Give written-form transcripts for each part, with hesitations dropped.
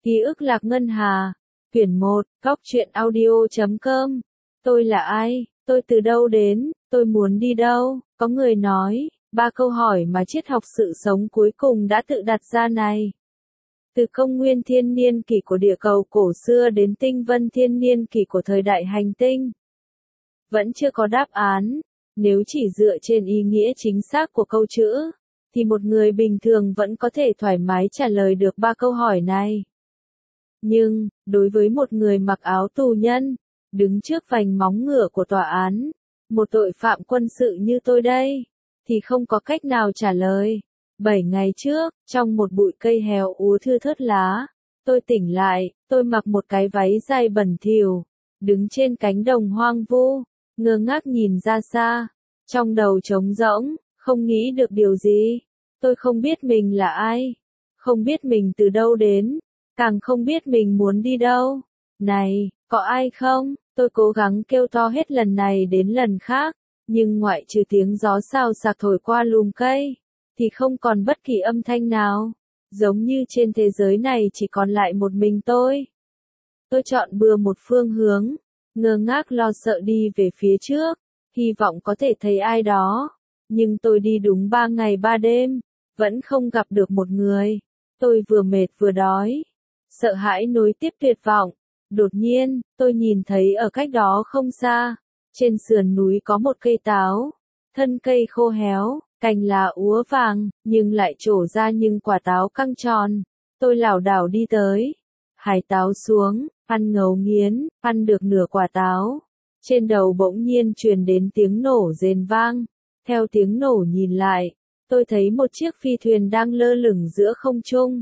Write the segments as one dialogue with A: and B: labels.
A: Ký ức lạc ngân hà. Quyển 1, Góc truyện audio.com. Tôi là ai? Tôi từ đâu đến? Tôi muốn đi đâu? Có người nói, 3 câu hỏi mà triết học sự sống cuối cùng đã tự đặt ra này. Từ công nguyên thiên niên kỷ của địa cầu cổ xưa đến tinh vân thiên niên kỷ của thời đại hành tinh. Vẫn chưa có đáp án. Nếu chỉ dựa trên ý nghĩa chính xác của câu chữ, thì một người bình thường vẫn có thể thoải mái trả lời được 3 câu hỏi này. Nhưng, đối với một người mặc áo tù nhân, đứng trước vành móng ngựa của tòa án, một tội phạm quân sự như tôi đây, thì không có cách nào trả lời. 7 ngày trước, trong một bụi cây héo úa thưa thớt lá, tôi tỉnh lại, tôi mặc một cái váy dài bẩn thỉu, đứng trên cánh đồng hoang vu, ngơ ngác nhìn ra xa, trong đầu trống rỗng, không nghĩ được điều gì. Tôi không biết mình là ai, không biết mình từ đâu đến, càng không biết mình muốn đi đâu. Này, có ai không? Tôi cố gắng kêu to hết lần này đến lần khác, nhưng ngoại trừ tiếng gió xào xạc thổi qua lùm cây, thì không còn bất kỳ âm thanh nào. Giống như trên thế giới này chỉ còn lại một mình tôi. Tôi chọn bừa một phương hướng, ngơ ngác lo sợ đi về phía trước, hy vọng có thể thấy ai đó. Nhưng tôi đi đúng 3 ngày 3 đêm, vẫn không gặp được một người. Tôi vừa mệt vừa đói, sợ hãi nối tiếp tuyệt vọng. Đột nhiên, tôi nhìn thấy ở cách đó không xa, trên sườn núi có một cây táo. Thân cây khô héo, cành lá úa vàng, nhưng lại trổ ra những quả táo căng tròn. Tôi lảo đảo đi tới, hái táo xuống, ăn ngấu nghiến, ăn được nửa quả táo. Trên đầu bỗng nhiên truyền đến tiếng nổ rền vang. Theo tiếng nổ nhìn lại, tôi thấy một chiếc phi thuyền đang lơ lửng giữa không trung.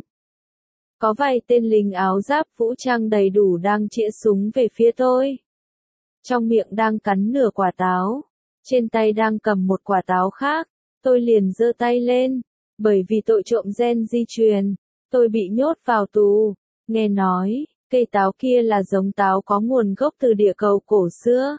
A: Có vài tên lính áo giáp vũ trang đầy đủ đang chĩa súng về phía tôi. Trong miệng đang cắn nửa quả táo, trên tay đang cầm một quả táo khác. Tôi liền giơ tay lên, bởi vì tội trộm gen di truyền, tôi bị nhốt vào tù. Nghe nói, cây táo kia là giống táo có nguồn gốc từ địa cầu cổ xưa.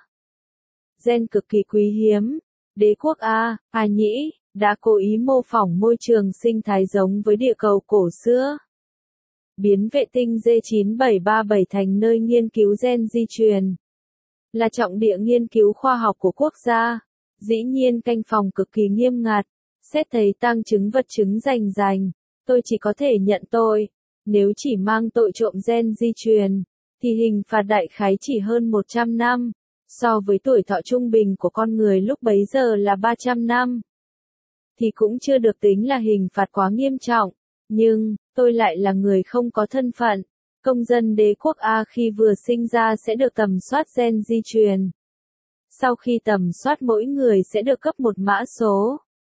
A: Gen cực kỳ quý hiếm. Đế quốc A Nhĩ đã cố ý mô phỏng môi trường sinh thái giống với địa cầu cổ xưa, biến vệ tinh D9737 thành nơi nghiên cứu gen di truyền, là trọng địa nghiên cứu khoa học của quốc gia. Dĩ nhiên canh phòng cực kỳ nghiêm ngặt, xét thấy tang chứng vật chứng rành, tôi chỉ có thể nhận tội. Nếu chỉ mang tội trộm gen di truyền, thì hình phạt đại khái chỉ hơn 100 năm, so với tuổi thọ trung bình của con người lúc bấy giờ là 300 năm. Thì cũng chưa được tính là hình phạt quá nghiêm trọng, nhưng, tôi lại là người không có thân phận. Công dân đế quốc A khi vừa sinh ra sẽ được tầm soát gen di truyền. Sau khi tầm soát mỗi người sẽ được cấp một mã số.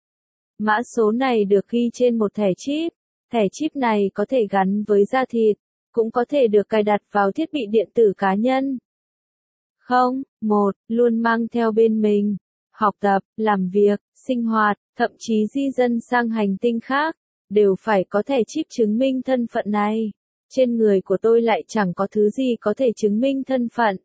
A: Mã số này được ghi trên một thẻ chip. Thẻ chip này có thể gắn với da thịt, cũng có thể được cài đặt vào thiết bị điện tử cá nhân. Luôn mang theo bên mình. Học tập, làm việc, sinh hoạt, thậm chí di dân sang hành tinh khác, đều phải có thẻ chip chứng minh thân phận này. Trên người của tôi lại chẳng có thứ gì có thể chứng minh thân phận.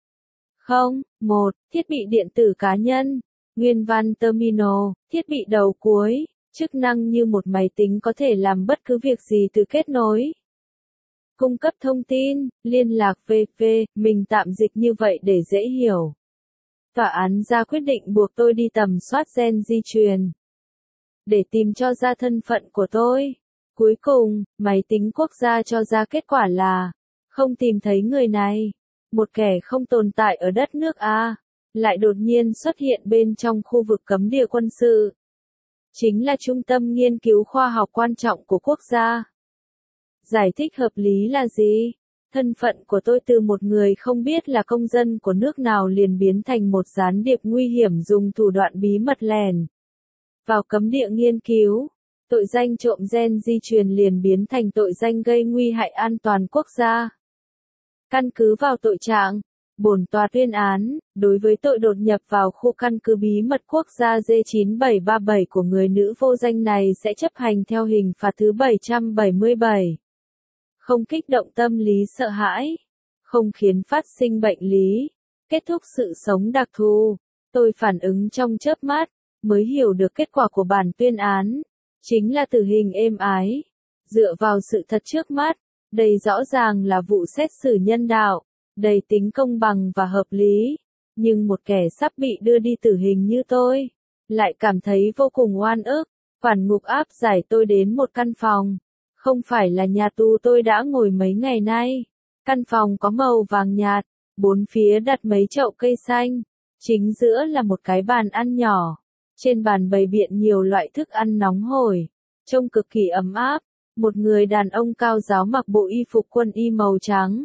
A: Thiết bị điện tử cá nhân. Nguyên văn terminal, thiết bị đầu cuối, chức năng như một máy tính có thể làm bất cứ việc gì từ kết nối. Cung cấp thông tin, liên lạc v.v. Mình tạm dịch như vậy để dễ hiểu. Tòa án ra quyết định buộc tôi đi tầm soát gen di truyền, để tìm cho ra thân phận của tôi. Cuối cùng, máy tính quốc gia cho ra kết quả là, không tìm thấy người này. Một kẻ không tồn tại ở đất nước A, lại đột nhiên xuất hiện bên trong khu vực cấm địa quân sự. Chính là trung tâm nghiên cứu khoa học quan trọng của quốc gia. Giải thích hợp lý là gì? Thân phận của tôi từ một người không biết là công dân của nước nào liền biến thành một gián điệp nguy hiểm dùng thủ đoạn bí mật lẻn vào cấm địa nghiên cứu. Tội danh trộm gen di truyền liền biến thành tội danh gây nguy hại an toàn quốc gia. Căn cứ vào tội trạng, bổn tòa tuyên án, đối với tội đột nhập vào khu căn cứ bí mật quốc gia D9737 của người nữ vô danh này sẽ chấp hành theo hình phạt thứ 777. Không kích động tâm lý sợ hãi, không khiến phát sinh bệnh lý, kết thúc sự sống đặc thù. Tôi phản ứng trong chớp mắt, mới hiểu được kết quả của bản tuyên án, chính là tử hình êm ái. Dựa vào sự thật trước mắt, Đây rõ ràng là vụ xét xử nhân đạo, đầy tính công bằng và hợp lý. Nhưng một kẻ sắp bị đưa đi tử hình như tôi, lại cảm thấy vô cùng oan ức. Quản ngục áp giải tôi đến một căn phòng. Không phải là nhà tù tôi đã ngồi mấy ngày nay. Căn phòng có màu vàng nhạt, bốn phía đặt mấy chậu cây xanh. Chính giữa là một cái bàn ăn nhỏ. Trên bàn bày biện nhiều loại thức ăn nóng hổi, trông cực kỳ ấm áp. Một người đàn ông cao ráo mặc bộ y phục quân y màu trắng.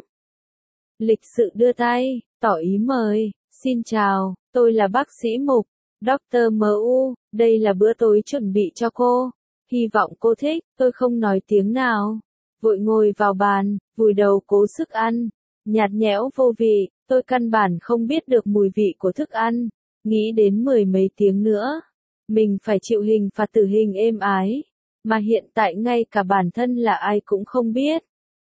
A: Lịch sự đưa tay, tỏ ý mời. Xin chào, tôi là bác sĩ Mục, Dr. MU, đây là bữa tối chuẩn bị cho cô. Hy vọng cô thích, tôi không nói tiếng nào. Vội ngồi vào bàn, vùi đầu cố sức ăn. Nhạt nhẽo vô vị, tôi căn bản không biết được mùi vị của thức ăn. Nghĩ đến 10 mấy tiếng nữa, mình phải chịu hình phạt tử hình êm ái. Mà hiện tại ngay cả bản thân là ai cũng không biết.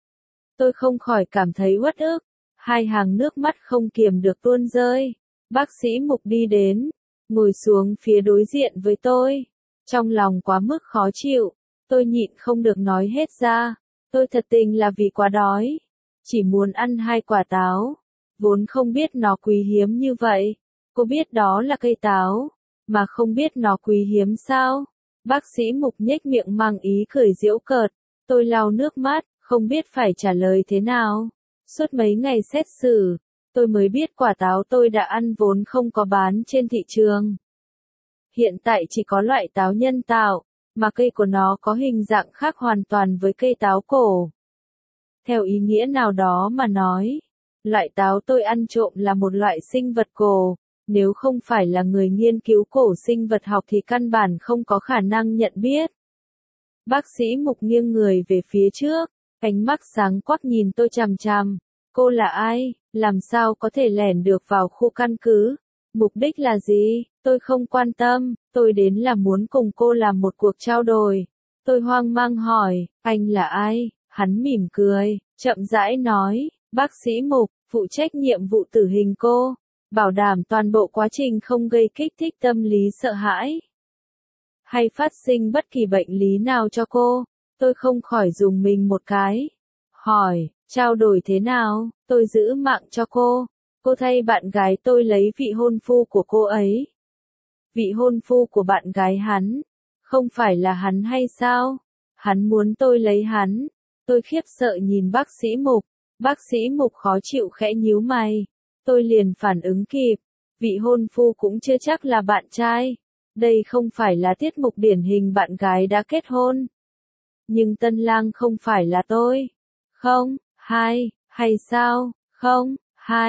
A: Tôi không khỏi cảm thấy uất ức. Hai hàng nước mắt không kiềm được tuôn rơi. Bác sĩ Mục đi đến, ngồi xuống phía đối diện với tôi. Trong lòng quá mức khó chịu, tôi nhịn không được nói hết ra. Tôi thật tình là vì quá đói, chỉ muốn ăn 2 quả táo, vốn không biết nó quý hiếm như vậy. Cô biết đó là cây táo, mà không biết nó quý hiếm sao? Bác sĩ Mục nhếch miệng mang ý cười giễu cợt. Tôi lau nước mắt, không biết phải trả lời thế nào. Suốt mấy ngày xét xử, tôi mới biết quả táo tôi đã ăn vốn không có bán trên thị trường. Hiện tại chỉ có loại táo nhân tạo, mà cây của nó có hình dạng khác hoàn toàn với cây táo cổ. Theo ý nghĩa nào đó mà nói, loại táo tôi ăn trộm là một loại sinh vật cổ. Nếu không phải là người nghiên cứu cổ sinh vật học thì căn bản không có khả năng nhận biết. Bác sĩ Mục nghiêng người về phía trước, ánh mắt sáng quắc nhìn tôi chằm chằm. Cô là ai? Làm sao có thể lẻn được vào khu căn cứ? Mục đích là gì? Tôi không quan tâm, tôi đến là muốn cùng cô làm một cuộc trao đổi. Tôi hoang mang hỏi, anh là ai? Hắn mỉm cười, chậm rãi nói, bác sĩ Mục, phụ trách nhiệm vụ tử hình cô. Bảo đảm toàn bộ quá trình không gây kích thích tâm lý sợ hãi, hay phát sinh bất kỳ bệnh lý nào cho cô. Tôi không khỏi dùng mình một cái. Hỏi, trao đổi thế nào? Tôi giữ mạng cho cô. Cô thay bạn gái tôi lấy vị hôn phu của cô ấy. Vị hôn phu của bạn gái hắn. Không phải là hắn hay sao? Hắn muốn tôi lấy hắn. Tôi khiếp sợ nhìn bác sĩ Mục. Bác sĩ Mục khó chịu khẽ nhíu mày. Tôi liền phản ứng kịp. Vị hôn phu cũng chưa chắc là bạn trai. Đây không phải là tiết mục điển hình bạn gái đã kết hôn. Nhưng tân lang không phải là tôi. Không, hay sao? Không,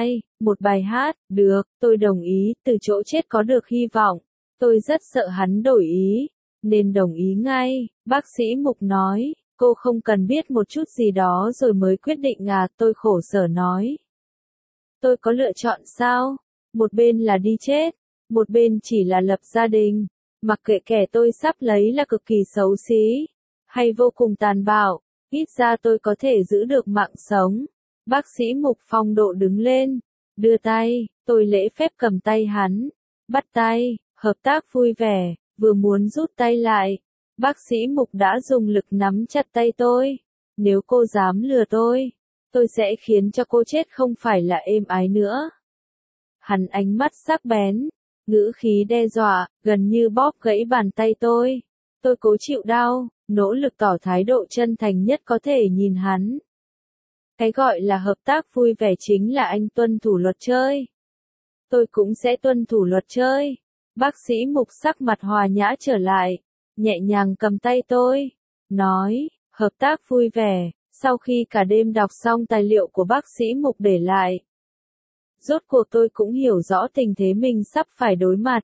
A: một bài hát, được, tôi đồng ý, từ chỗ chết có được hy vọng. Tôi rất sợ hắn đổi ý, nên đồng ý ngay. Bác sĩ Mục nói, cô không cần biết một chút gì đó rồi mới quyết định à, tôi khổ sở nói. Tôi có lựa chọn sao? Một bên là đi chết, một bên chỉ là lập gia đình. Mặc kệ kẻ tôi sắp lấy là cực kỳ xấu xí, hay vô cùng tàn bạo, ít ra tôi có thể giữ được mạng sống. Bác sĩ Mục phong độ đứng lên, đưa tay, tôi lễ phép cầm tay hắn, bắt tay, hợp tác vui vẻ, vừa muốn rút tay lại. Bác sĩ Mục đã dùng lực nắm chặt tay tôi. Nếu cô dám lừa tôi sẽ khiến cho cô chết không phải là êm ái nữa. Hắn ánh mắt sắc bén, ngữ khí đe dọa, gần như bóp gãy bàn tay tôi. Tôi cố chịu đau, nỗ lực tỏ thái độ chân thành nhất có thể nhìn hắn. Cái gọi là hợp tác vui vẻ chính là anh tuân thủ luật chơi. Tôi cũng sẽ tuân thủ luật chơi. Bác sĩ Mục sắc mặt hòa nhã trở lại, nhẹ nhàng cầm tay tôi, nói, hợp tác vui vẻ. Sau khi cả đêm đọc xong tài liệu của bác sĩ Mục để lại, rốt cuộc tôi cũng hiểu rõ tình thế mình sắp phải đối mặt.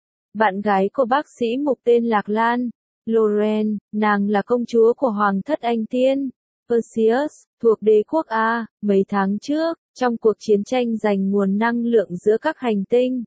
A: Bạn gái của bác sĩ Mục tên Lạc Lan, Lauren, nàng là công chúa của Hoàng thất Anh Tiên, Perseus, thuộc đế quốc A. Mấy tháng trước, trong cuộc chiến tranh giành nguồn năng lượng giữa các hành tinh,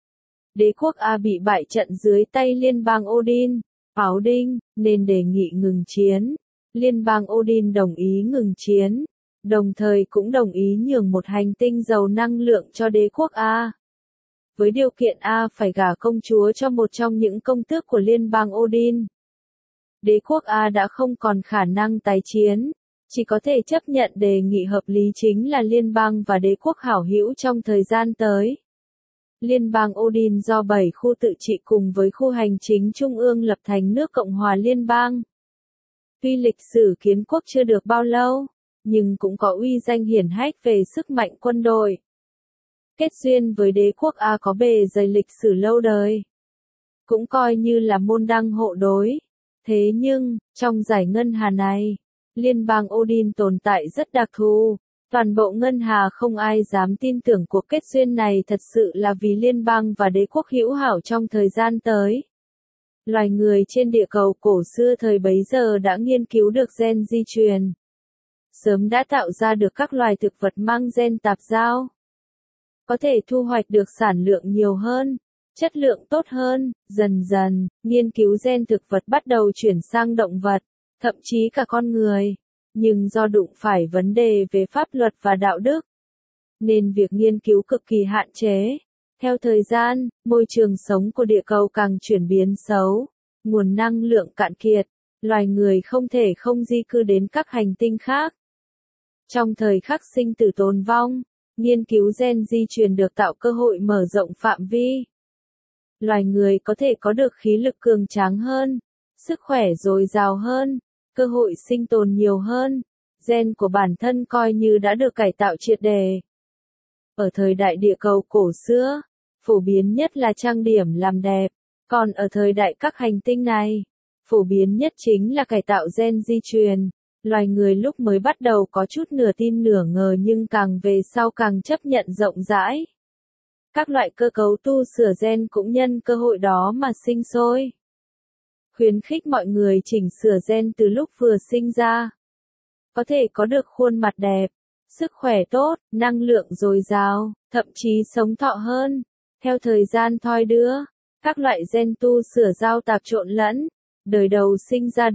A: đế quốc A bị bại trận dưới tay liên bang Odin, Áo Đinh, nên đề nghị ngừng chiến. Liên bang Odin đồng ý ngừng chiến, đồng thời cũng đồng ý nhường một hành tinh giàu năng lượng cho đế quốc A. Với điều kiện A phải gả công chúa cho một trong những công tước của liên bang Odin. Đế quốc A đã không còn khả năng tái chiến, chỉ có thể chấp nhận đề nghị hợp lý chính là liên bang và đế quốc hảo hữu trong thời gian tới. Liên bang Odin do 7 khu tự trị cùng với khu hành chính trung ương lập thành nước Cộng hòa Liên bang. Tuy lịch sử kiến quốc chưa được bao lâu, nhưng cũng có uy danh hiển hách về sức mạnh quân đội. Kết duyên với đế quốc A có bề dày lịch sử lâu đời. Cũng coi như là môn đăng hộ đối. Thế nhưng, trong giải ngân hà này, liên bang Odin tồn tại rất đặc thù. Toàn bộ ngân hà không ai dám tin tưởng cuộc kết duyên này thật sự là vì liên bang và đế quốc hữu hảo trong thời gian tới. Loài người trên địa cầu cổ xưa thời bấy giờ đã nghiên cứu được gen di truyền. Sớm đã tạo ra được các loài thực vật mang gen tạp giao. Có thể thu hoạch được sản lượng nhiều hơn, chất lượng tốt hơn, dần dần, nghiên cứu gen thực vật bắt đầu chuyển sang động vật, thậm chí cả con người. Nhưng do đụng phải vấn đề về pháp luật và đạo đức, nên việc nghiên cứu cực kỳ hạn chế. Theo thời gian, môi trường sống của địa cầu càng chuyển biến xấu, nguồn năng lượng cạn kiệt, loài người không thể không di cư đến các hành tinh khác. Trong thời khắc sinh tử tồn vong, nghiên cứu gen di truyền được tạo cơ hội mở rộng phạm vi. Loài người có thể có được khí lực cường tráng hơn, sức khỏe dồi dào hơn, cơ hội sinh tồn nhiều hơn, gen của bản thân coi như đã được cải tạo triệt để. Ở thời đại địa cầu cổ xưa, phổ biến nhất là trang điểm làm đẹp, còn ở thời đại các hành tinh này, phổ biến nhất chính là cải tạo gen di truyền. Loài người lúc mới bắt đầu có chút nửa tin nửa ngờ nhưng càng về sau càng chấp nhận rộng rãi. Các loại cơ cấu tu sửa gen cũng nhân cơ hội đó mà sinh sôi. Khuyến khích mọi người chỉnh sửa gen từ lúc vừa sinh ra. Có thể có được khuôn mặt đẹp, sức khỏe tốt, năng lượng dồi dào, thậm chí sống thọ hơn. Theo thời gian thoi đưa, các loại gen tu sửa giao tạp trộn lẫn, đời đầu sinh ra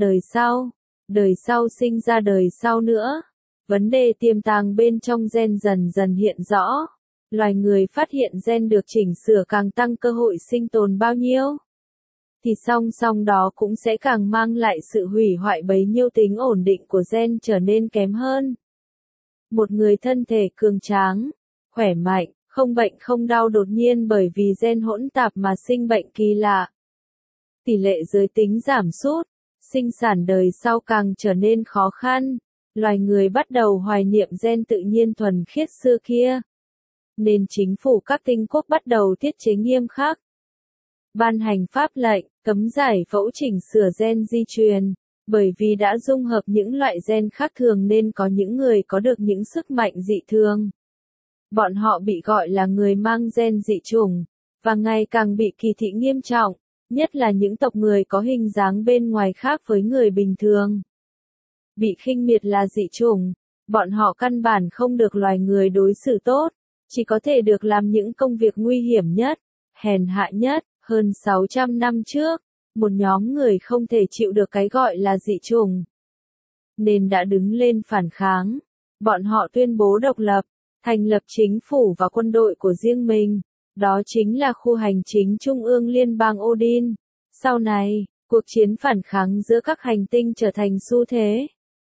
A: đời sau sinh ra đời sau nữa. Vấn đề tiềm tàng bên trong gen dần dần hiện rõ. Loài người phát hiện gen được chỉnh sửa càng tăng cơ hội sinh tồn bao nhiêu, thì song song đó cũng sẽ càng mang lại sự hủy hoại bấy nhiêu, tính ổn định của gen trở nên kém hơn. Một người thân thể cường tráng, khỏe mạnh, không bệnh không đau đột nhiên bởi vì gen hỗn tạp mà sinh bệnh kỳ lạ. Tỷ lệ giới tính giảm sút, sinh sản đời sau càng trở nên khó khăn. Loài người bắt đầu hoài niệm gen tự nhiên thuần khiết xưa kia. Nên chính phủ các tinh quốc bắt đầu tiết chế nghiêm khắc. Ban hành pháp lệnh, cấm giải phẫu chỉnh sửa gen di truyền, bởi vì đã dung hợp những loại gen khác thường nên có những người có được những sức mạnh dị thường. Bọn họ bị gọi là người mang gen dị chủng, và ngày càng bị kỳ thị nghiêm trọng, nhất là những tộc người có hình dáng bên ngoài khác với người bình thường. Bị khinh miệt là dị chủng, bọn họ căn bản không được loài người đối xử tốt, chỉ có thể được làm những công việc nguy hiểm nhất, hèn hạ nhất. Hơn 600 năm trước, một nhóm người không thể chịu được cái gọi là dị chủng, nên đã đứng lên phản kháng. Bọn họ tuyên bố độc lập, thành lập chính phủ và quân đội của riêng mình. Đó chính là khu hành chính trung ương liên bang Odin. Sau này, cuộc chiến phản kháng giữa các hành tinh trở thành xu thế.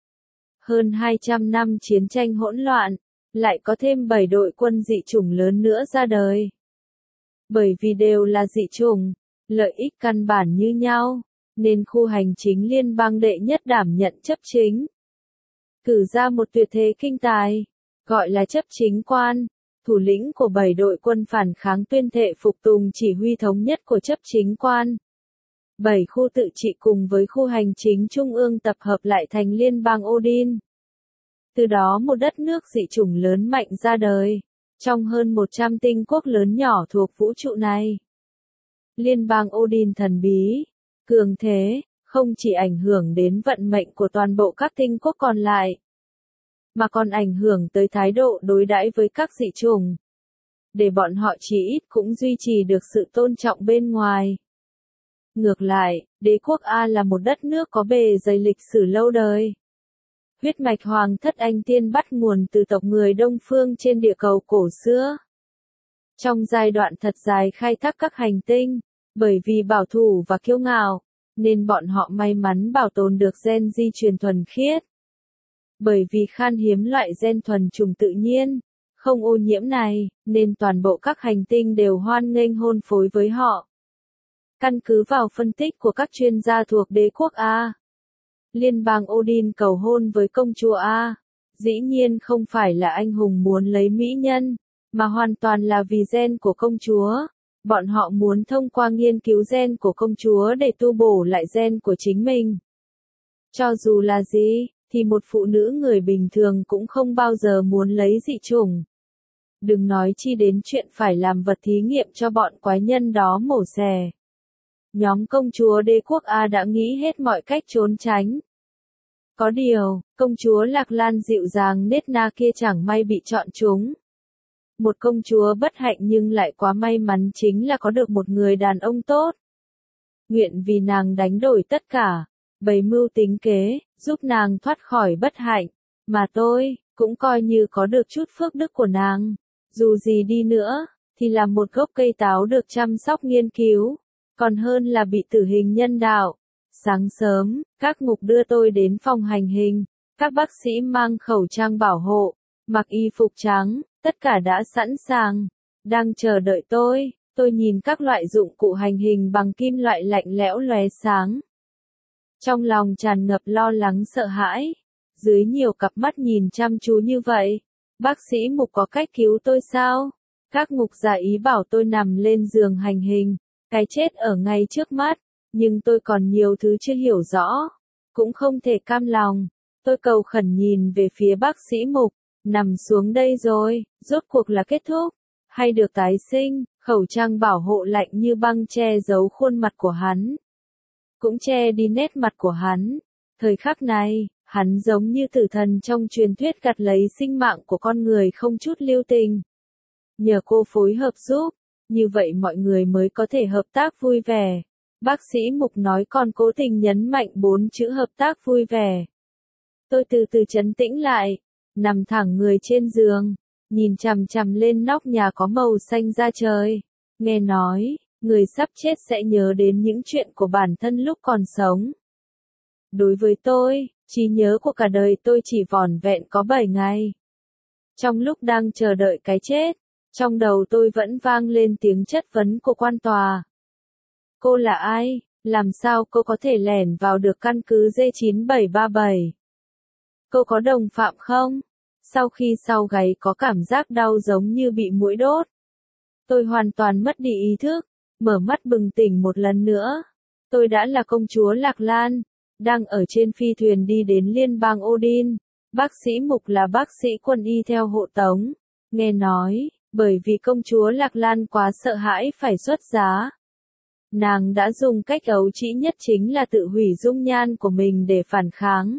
A: Hơn 200 năm chiến tranh hỗn loạn, lại có thêm 7 đội quân dị chủng lớn nữa ra đời. Bởi vì đều là dị chủng, lợi ích căn bản như nhau, nên khu hành chính liên bang đệ nhất đảm nhận chấp chính. Cử ra một tuyệt thế kinh tài, gọi là chấp chính quan, thủ lĩnh của 7 đội quân phản kháng tuyên thệ phục tùng chỉ huy thống nhất của chấp chính quan. 7 khu tự trị cùng với khu hành chính trung ương tập hợp lại thành liên bang Odin. Từ đó một đất nước dị chủng lớn mạnh ra đời. Trong hơn 100 tinh quốc lớn nhỏ thuộc vũ trụ này, liên bang Odin thần bí, cường thế, không chỉ ảnh hưởng đến vận mệnh của toàn bộ các tinh quốc còn lại, mà còn ảnh hưởng tới thái độ đối đãi với các dị chủng, để bọn họ chỉ ít cũng duy trì được sự tôn trọng bên ngoài. Ngược lại, đế quốc A là một đất nước có bề dày lịch sử lâu đời. Huyết mạch hoàng thất Anh Tiên bắt nguồn từ tộc người Đông Phương trên địa cầu cổ xưa. Trong giai đoạn thật dài khai thác các hành tinh, bởi vì bảo thủ và kiêu ngạo, nên bọn họ may mắn bảo tồn được gen di truyền thuần khiết. Bởi vì khan hiếm loại gen thuần trùng tự nhiên, không ô nhiễm này, nên toàn bộ các hành tinh đều hoan nghênh hôn phối với họ. Căn cứ vào phân tích của các chuyên gia thuộc đế quốc A, liên bang Odin cầu hôn với công chúa A, dĩ nhiên không phải là anh hùng muốn lấy mỹ nhân, mà hoàn toàn là vì gen của công chúa. Bọn họ muốn thông qua nghiên cứu gen của công chúa để tu bổ lại gen của chính mình. Cho dù là gì, thì một phụ nữ người bình thường cũng không bao giờ muốn lấy dị chủng. Đừng nói chi đến chuyện phải làm vật thí nghiệm cho bọn quái nhân đó mổ xẻ. Nhóm công chúa đế quốc A đã nghĩ hết mọi cách trốn tránh. Có điều, công chúa Lạc Lan dịu dàng nết na kia chẳng may bị chọn trúng. Một công chúa bất hạnh nhưng lại quá may mắn chính là có được một người đàn ông tốt. Nguyện vì nàng đánh đổi tất cả, bày mưu tính kế, giúp nàng thoát khỏi bất hạnh, mà tôi cũng coi như có được chút phước đức của nàng. Dù gì đi nữa, thì là một gốc cây táo được chăm sóc nghiên cứu, còn hơn là bị tử hình nhân đạo. Sáng sớm, các ngục đưa tôi đến phòng hành hình, các bác sĩ mang khẩu trang bảo hộ, mặc y phục trắng, tất cả đã sẵn sàng, đang chờ đợi tôi. Tôi nhìn các loại dụng cụ hành hình bằng kim loại lạnh lẽo lóe sáng. Trong lòng tràn ngập lo lắng sợ hãi, dưới nhiều cặp mắt nhìn chăm chú như vậy, bác sĩ Mục có cách cứu tôi sao? Các ngục giả ý bảo tôi nằm lên giường hành hình, cái chết ở ngay trước mắt, nhưng tôi còn nhiều thứ chưa hiểu rõ, cũng không thể cam lòng. Tôi cầu khẩn nhìn về phía bác sĩ Mục, nằm xuống đây rồi, rốt cuộc là kết thúc, hay được tái sinh? Khẩu trang bảo hộ lạnh như băng che giấu khuôn mặt của hắn, cũng che đi nét mặt của hắn. Thời khắc này, hắn giống như tử thần trong truyền thuyết gặt lấy sinh mạng của con người không chút lưu tình. Nhờ cô phối hợp giúp, như vậy mọi người mới có thể hợp tác vui vẻ. Bác sĩ Mục nói còn cố tình nhấn mạnh 4 chữ hợp tác vui vẻ. Tôi từ từ trấn tĩnh lại, nằm thẳng người trên giường, nhìn chằm chằm lên nóc nhà có màu xanh da trời. Nghe nói, người sắp chết sẽ nhớ đến những chuyện của bản thân lúc còn sống. Đối với tôi, trí nhớ của cả đời tôi chỉ vỏn vẹn có 7 ngày. Trong lúc đang chờ đợi cái chết, trong đầu tôi vẫn vang lên tiếng chất vấn của quan tòa. Cô là ai? Làm sao cô có thể lẻn vào được căn cứ D9737? Cô có đồng phạm không? Sau khi sau gáy có cảm giác đau giống như bị muỗi đốt. Tôi hoàn toàn mất đi ý thức, mở mắt bừng tỉnh một lần nữa. Tôi đã là công chúa Lạc Lan, đang ở trên phi thuyền đi đến liên bang Odin. Bác sĩ Mục là bác sĩ quân y theo hộ tống. Nghe nói, bởi vì công chúa Lạc Lan quá sợ hãi phải xuất giá, nàng đã dùng cách ấu trĩ nhất chính là tự hủy dung nhan của mình để phản kháng.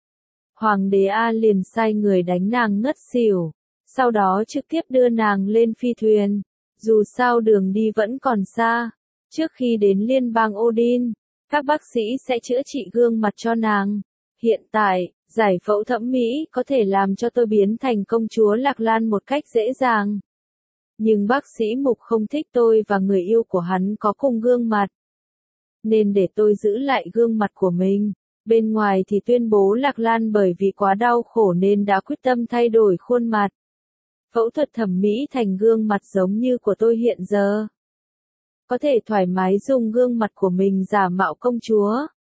A: Hoàng đế A liền sai người đánh nàng ngất xỉu, sau đó trực tiếp đưa nàng lên phi thuyền. Dù sao đường đi vẫn còn xa, trước khi đến liên bang Odin, các bác sĩ sẽ chữa trị gương mặt cho nàng. Hiện tại, giải phẫu thẩm mỹ có thể làm cho tôi biến thành công chúa Lạc Lan một cách dễ dàng. Nhưng bác sĩ Mục không thích tôi và người yêu của hắn có cùng gương mặt, nên để tôi giữ lại gương mặt của mình. Bên ngoài thì tuyên bố Lạc Lan bởi vì quá đau khổ nên đã quyết tâm thay đổi khuôn mặt. Phẫu thuật thẩm mỹ thành gương mặt giống như của tôi hiện giờ. Có thể thoải mái dùng gương mặt của mình giả mạo công chúa.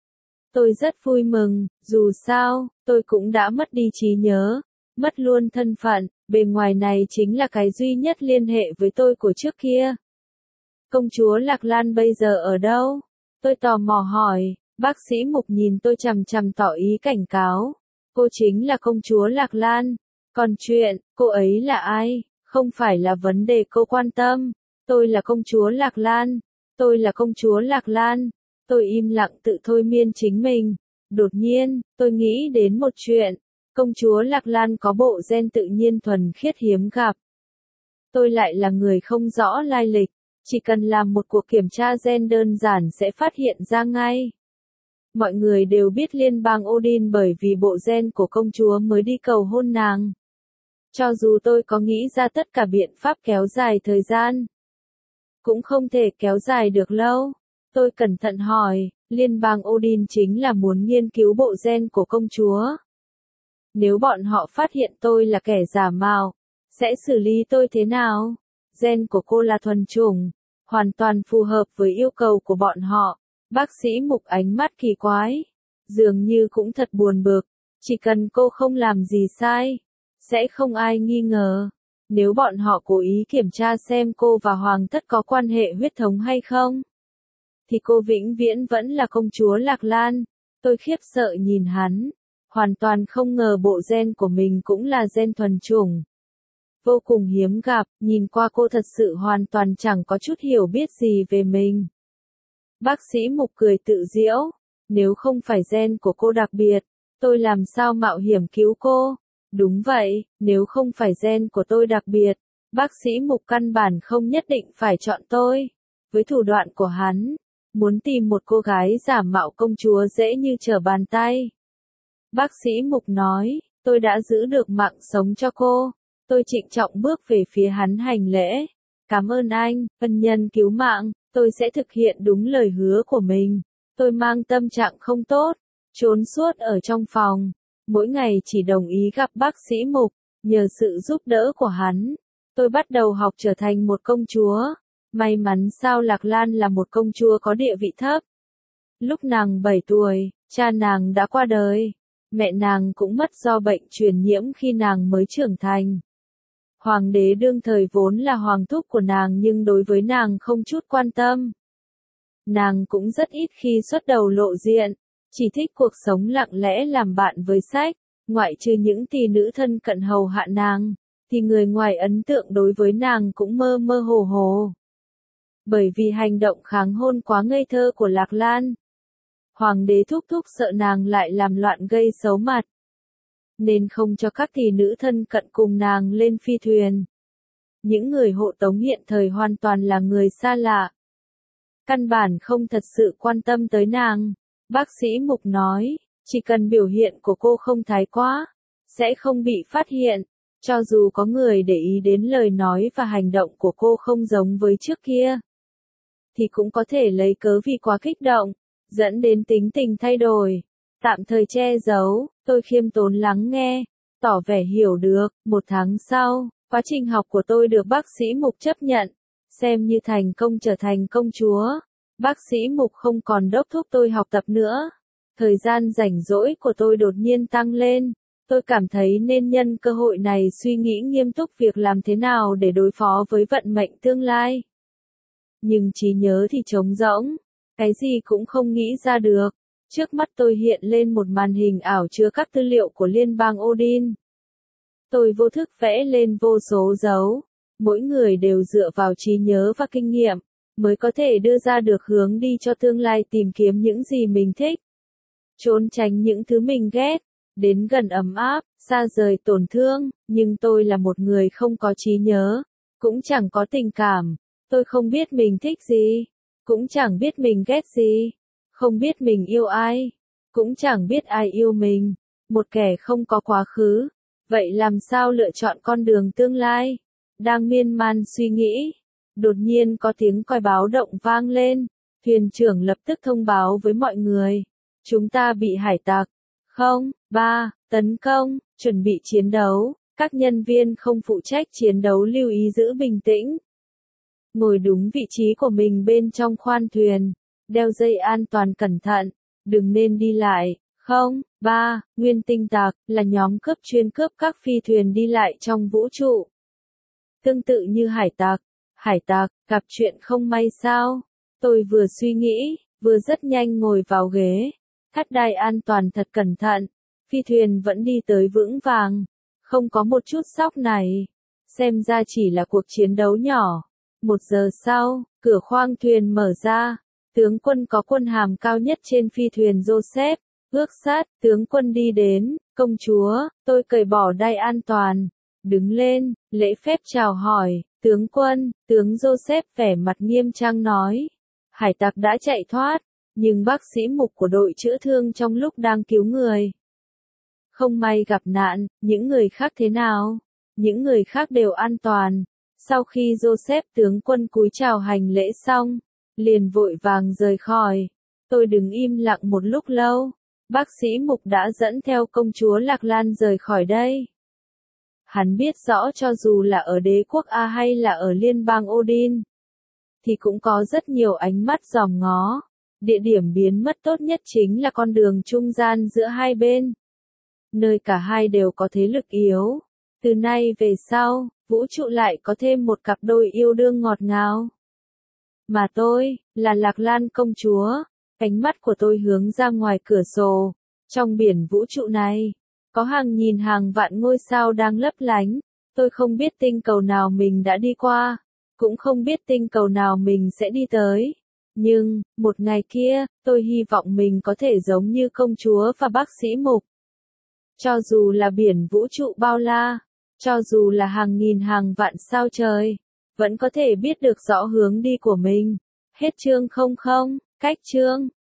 A: Tôi rất vui mừng, dù sao, tôi cũng đã mất đi trí nhớ, mất luôn thân phận, bề ngoài này chính là cái duy nhất liên hệ với tôi của trước kia. Công chúa Lạc Lan bây giờ ở đâu? Tôi tò mò hỏi, bác sĩ Mục nhìn tôi chằm chằm tỏ ý cảnh cáo. Cô chính là công chúa Lạc Lan. Còn chuyện, cô ấy là ai, không phải là vấn đề cô quan tâm. Tôi là công chúa Lạc Lan. Tôi là công chúa Lạc Lan. Tôi im lặng tự thôi miên chính mình. Đột nhiên, tôi nghĩ đến một chuyện. Công chúa Lạc Lan có bộ gen tự nhiên thuần khiết hiếm gặp. Tôi lại là người không rõ lai lịch. Chỉ cần làm một cuộc kiểm tra gen đơn giản sẽ phát hiện ra ngay. Mọi người đều biết liên bang Odin bởi vì bộ gen của công chúa mới đi cầu hôn nàng. Cho dù tôi có nghĩ ra tất cả biện pháp kéo dài thời gian, cũng không thể kéo dài được lâu. Tôi cẩn thận hỏi, liên bang Odin chính là muốn nghiên cứu bộ gen của công chúa. Nếu bọn họ phát hiện tôi là kẻ giả mạo, sẽ xử lý tôi thế nào? Gen của cô là thuần chủng, hoàn toàn phù hợp với yêu cầu của bọn họ. Bác sĩ Mục ánh mắt kỳ quái, dường như cũng thật buồn bực. Chỉ cần cô không làm gì sai, sẽ không ai nghi ngờ. Nếu bọn họ cố ý kiểm tra xem cô và Hoàng thất có quan hệ huyết thống hay không, thì cô vĩnh viễn vẫn là công chúa Lạc Lan. Tôi khiếp sợ nhìn hắn, hoàn toàn không ngờ bộ gen của mình cũng là gen thuần chủng. Vô cùng hiếm gặp, nhìn qua cô thật sự hoàn toàn chẳng có chút hiểu biết gì về mình. Bác sĩ Mục cười tự giễu, nếu không phải gen của cô đặc biệt, tôi làm sao mạo hiểm cứu cô? Đúng vậy, nếu không phải gen của tôi đặc biệt, bác sĩ Mục căn bản không nhất định phải chọn tôi. Với thủ đoạn của hắn, muốn tìm một cô gái giả mạo công chúa dễ như trở bàn tay. Bác sĩ Mục nói, tôi đã giữ được mạng sống cho cô. Tôi trịnh trọng bước về phía hắn hành lễ. Cảm ơn anh, ân nhân cứu mạng, tôi sẽ thực hiện đúng lời hứa của mình. Tôi mang tâm trạng không tốt, trốn suốt ở trong phòng. Mỗi ngày chỉ đồng ý gặp bác sĩ Mục, nhờ sự giúp đỡ của hắn. Tôi bắt đầu học trở thành một công chúa. May mắn sao Lạc Lan là một công chúa có địa vị thấp. Lúc nàng 7 tuổi, cha nàng đã qua đời. Mẹ nàng cũng mất do bệnh truyền nhiễm khi nàng mới trưởng thành. Hoàng đế đương thời vốn là hoàng thúc của nàng nhưng đối với nàng không chút quan tâm. Nàng cũng rất ít khi xuất đầu lộ diện, chỉ thích cuộc sống lặng lẽ làm bạn với sách, ngoại trừ những tỷ nữ thân cận hầu hạ nàng, thì người ngoài ấn tượng đối với nàng cũng mơ mơ hồ hồ. Bởi vì hành động kháng hôn quá ngây thơ của Lạc Lan, Hoàng đế thúc thúc sợ nàng lại làm loạn gây xấu mặt, nên không cho các tỷ nữ thân cận cùng nàng lên phi thuyền. Những người hộ tống hiện thời hoàn toàn là người xa lạ. Căn bản không thật sự quan tâm tới nàng. Bác sĩ Mục nói, chỉ cần biểu hiện của cô không thái quá, sẽ không bị phát hiện. Cho dù có người để ý đến lời nói và hành động của cô không giống với trước kia, thì cũng có thể lấy cớ vì quá kích động, dẫn đến tính tình thay đổi. Tạm thời che giấu, tôi khiêm tốn lắng nghe, tỏ vẻ hiểu được. 1 tháng sau, quá trình học của tôi được bác sĩ Mục chấp nhận, xem như thành công trở thành công chúa. Bác sĩ Mục không còn đốc thúc tôi học tập nữa. Thời gian rảnh rỗi của tôi đột nhiên tăng lên. Tôi cảm thấy nên nhân cơ hội này suy nghĩ nghiêm túc việc làm thế nào để đối phó với vận mệnh tương lai. Nhưng trí nhớ thì trống rỗng, cái gì cũng không nghĩ ra được. Trước mắt tôi hiện lên một màn hình ảo chứa các tư liệu của liên bang Odin. Tôi vô thức vẽ lên vô số dấu. Mỗi người đều dựa vào trí nhớ và kinh nghiệm, mới có thể đưa ra được hướng đi cho tương lai, tìm kiếm những gì mình thích, trốn tránh những thứ mình ghét, đến gần ấm áp, xa rời tổn thương. Nhưng tôi là một người không có trí nhớ, cũng chẳng có tình cảm. Tôi không biết mình thích gì, cũng chẳng biết mình ghét gì, không biết mình yêu ai, cũng chẳng biết ai yêu mình. Một kẻ không có quá khứ, vậy làm sao lựa chọn con đường tương lai? Đang miên man suy nghĩ, đột nhiên có tiếng còi báo động vang lên. Thuyền trưởng lập tức thông báo với mọi người, chúng ta bị hải tặc không ba tấn công, chuẩn bị chiến đấu. Các nhân viên không phụ trách chiến đấu lưu ý giữ bình tĩnh, ngồi đúng vị trí của mình bên trong khoang thuyền, đeo dây an toàn cẩn thận, đừng nên đi lại. Không ba Nguyên tinh tặc là nhóm cướp chuyên cướp các phi thuyền đi lại trong vũ trụ. Tương tự như hải tặc gặp chuyện không may sao? Tôi vừa suy nghĩ, vừa rất nhanh ngồi vào ghế, thắt đai an toàn thật cẩn thận. Phi thuyền vẫn đi tới vững vàng, không có một chút sóc này. Xem ra chỉ là cuộc chiến đấu nhỏ. 1 giờ sau, cửa khoang thuyền mở ra. Tướng quân có quân hàm cao nhất trên phi thuyền Joseph, ước sát, tướng quân đi đến. Công chúa, tôi cởi bỏ đai an toàn, đứng lên, lễ phép chào hỏi. Tướng quân, tướng Joseph vẻ mặt nghiêm trang nói. Hải tặc đã chạy thoát, nhưng bác sĩ Mục của đội chữa thương trong lúc đang cứu người không may gặp nạn. Những người khác thế nào? Những người khác đều an toàn. Sau khi Joseph tướng quân cúi chào hành lễ xong, liền vội vàng rời khỏi. Tôi đứng im lặng một lúc lâu, bác sĩ Mục đã dẫn theo công chúa Lạc Lan rời khỏi đây. Hắn biết rõ cho dù là ở đế quốc A hay là ở liên bang Odin, thì cũng có rất nhiều ánh mắt dòm ngó. Địa điểm biến mất tốt nhất chính là con đường trung gian giữa hai bên, nơi cả hai đều có thế lực yếu. Từ nay về sau, vũ trụ lại có thêm một cặp đôi yêu đương ngọt ngào. Mà tôi, là Lạc Lan công chúa, ánh mắt của tôi hướng ra ngoài cửa sổ. Trong biển vũ trụ này, có hàng nghìn hàng vạn ngôi sao đang lấp lánh. Tôi không biết tinh cầu nào mình đã đi qua, cũng không biết tinh cầu nào mình sẽ đi tới. Nhưng, một ngày kia, tôi hy vọng mình có thể giống như công chúa và bác sĩ Mục. Cho dù là biển vũ trụ bao la, cho dù là hàng nghìn hàng vạn sao trời, vẫn có thể biết được rõ hướng đi của mình. Hết chương 00, cách chương.